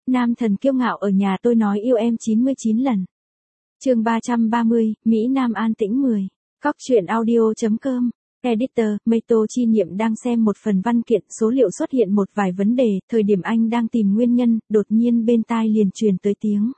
Nam thần kiêu ngạo ở nhà tôi nói yêu em 99 lần. Chương 330, Mỹ Nam an tĩnh 10. Cóc truyện audio.com. Editor, Meito Chi Nhiệm đang xem một phần văn kiện, số liệu xuất hiện một vài vấn đề, thời điểm anh đang tìm nguyên nhân, đột nhiên bên tai liền truyền tới tiếng.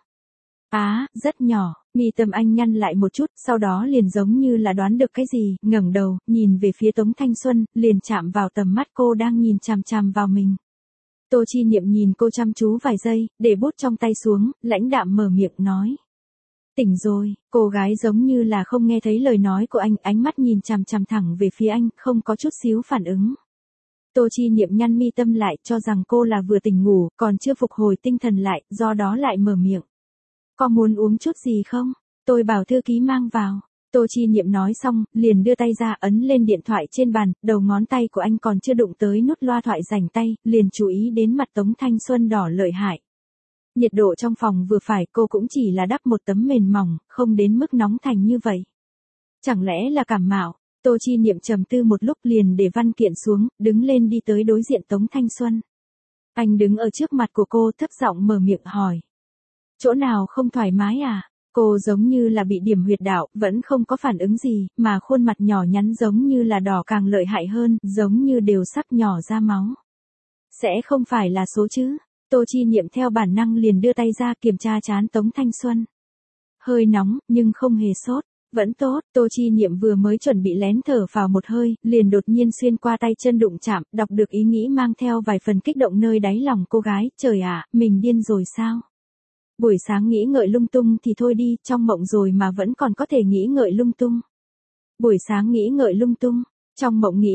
Rất nhỏ, mi tâm anh nhăn lại một chút, sau đó liền giống như là đoán được cái gì, ngẩng đầu, nhìn về phía Tống Thanh Xuân, liền chạm vào tầm mắt cô đang nhìn chằm chằm vào mình. Tô Chi Niệm nhìn cô chăm chú vài giây, để bút trong tay xuống, lãnh đạm mở miệng nói. Tỉnh rồi, cô gái giống như là không nghe thấy lời nói của anh, ánh mắt nhìn chằm chằm thẳng về phía anh, không có chút xíu phản ứng. Tô Chi Niệm nhăn mi tâm lại, cho rằng cô là vừa tỉnh ngủ, còn chưa phục hồi tinh thần lại, do đó lại mở miệng. Có muốn uống chút gì không? Tôi bảo thư ký mang vào. Tô Chi Niệm nói xong, liền đưa tay ra ấn lên điện thoại trên bàn, đầu ngón tay của anh còn chưa đụng tới nút loa thoại rảnh tay, liền chú ý đến mặt Tống Thanh Xuân đỏ lợi hại. Nhiệt độ trong phòng vừa phải, cô cũng chỉ là đắp một tấm mền mỏng, không đến mức nóng thành như vậy. Chẳng lẽ là cảm mạo? Tô Chi Niệm trầm tư một lúc liền để văn kiện xuống, đứng lên đi tới đối diện Tống Thanh Xuân. Anh đứng ở trước mặt của cô thấp giọng mở miệng hỏi. Chỗ nào không thoải mái à? Cô giống như là bị điểm huyệt đạo, vẫn không có phản ứng gì, mà khuôn mặt nhỏ nhắn giống như là đỏ càng lợi hại hơn, giống như đều sắp nhỏ ra máu. Sẽ không phải là số chứ? Tô Chi Niệm theo bản năng liền đưa tay ra kiểm tra trán Tống Thanh Xuân. Hơi nóng, nhưng không hề sốt. Vẫn tốt, Tô Chi Niệm vừa mới chuẩn bị lén thở vào một hơi, liền đột nhiên xuyên qua tay chân đụng chạm, đọc được ý nghĩ mang theo vài phần kích động nơi đáy lòng cô gái, trời ạ, mình điên rồi sao? Buổi sáng nghĩ ngợi lung tung thì thôi đi, trong mộng rồi mà vẫn còn có thể nghĩ ngợi lung tung. Buổi sáng nghĩ ngợi lung tung, trong mộng nghĩ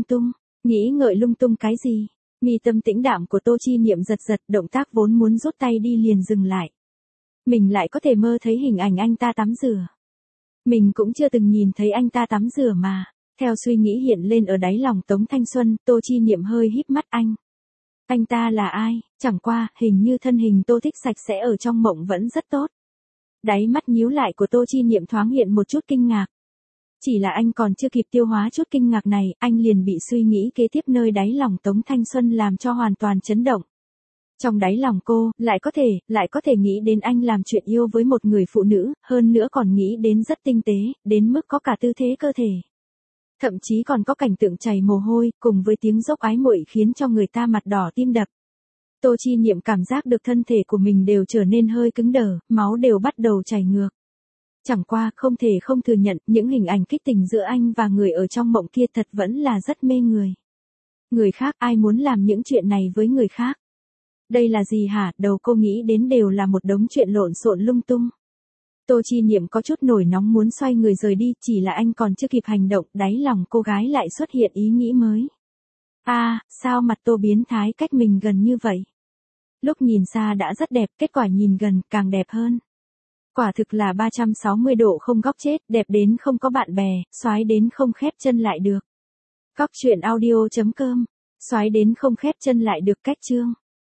ngợi lung tung cái gì? Mi tâm tĩnh đạm của Tô Chi Niệm giật giật, động tác vốn muốn rút tay đi liền dừng lại. Mình lại có thể mơ thấy hình ảnh anh ta tắm rửa. Mình cũng chưa từng nhìn thấy anh ta tắm rửa mà. Theo suy nghĩ hiện lên ở đáy lòng Tống Thanh Xuân, Tô Chi Niệm hơi híp mắt anh. Anh ta là ai? Chẳng qua, hình như thân hình Tô Thích sạch sẽ ở trong mộng vẫn rất tốt. Đáy mắt nhíu lại của Tô Chi Niệm thoáng hiện một chút kinh ngạc. Chỉ là anh còn chưa kịp tiêu hóa chút kinh ngạc này, anh liền bị suy nghĩ kế tiếp nơi đáy lòng Tống Thanh Xuân làm cho hoàn toàn chấn động. Trong đáy lòng cô, lại có thể nghĩ đến anh làm chuyện yêu với một người phụ nữ, hơn nữa còn nghĩ đến rất tinh tế, đến mức có cả tư thế cơ thể. Thậm chí còn có cảnh tượng chảy mồ hôi, cùng với tiếng dốc ái muội khiến cho người ta mặt đỏ tim đập. Tô Chi Niệm cảm giác được thân thể của mình đều trở nên hơi cứng đờ, máu đều bắt đầu chảy ngược. Chẳng qua không thể không thừa nhận, những hình ảnh kích tình giữa anh và người ở trong mộng kia thật vẫn là rất mê người. Người khác, ai muốn làm những chuyện này với người khác? Đây là gì hả? Đầu cô nghĩ đến đều là một đống chuyện lộn xộn lung tung. Tô Chi Niệm có chút nổi nóng muốn xoay người rời đi, chỉ là anh còn chưa kịp hành động, đáy lòng cô gái lại xuất hiện ý nghĩ mới. Sao mặt Tô biến thái cách mình gần như vậy? Lúc nhìn xa đã rất đẹp, kết quả nhìn gần càng đẹp hơn. Quả thực là 360 độ không góc chết, đẹp đến không có bạn bè, xoái đến không khép chân lại được. Cóc truyện audio.com. Xoái đến không khép chân lại được cách chương.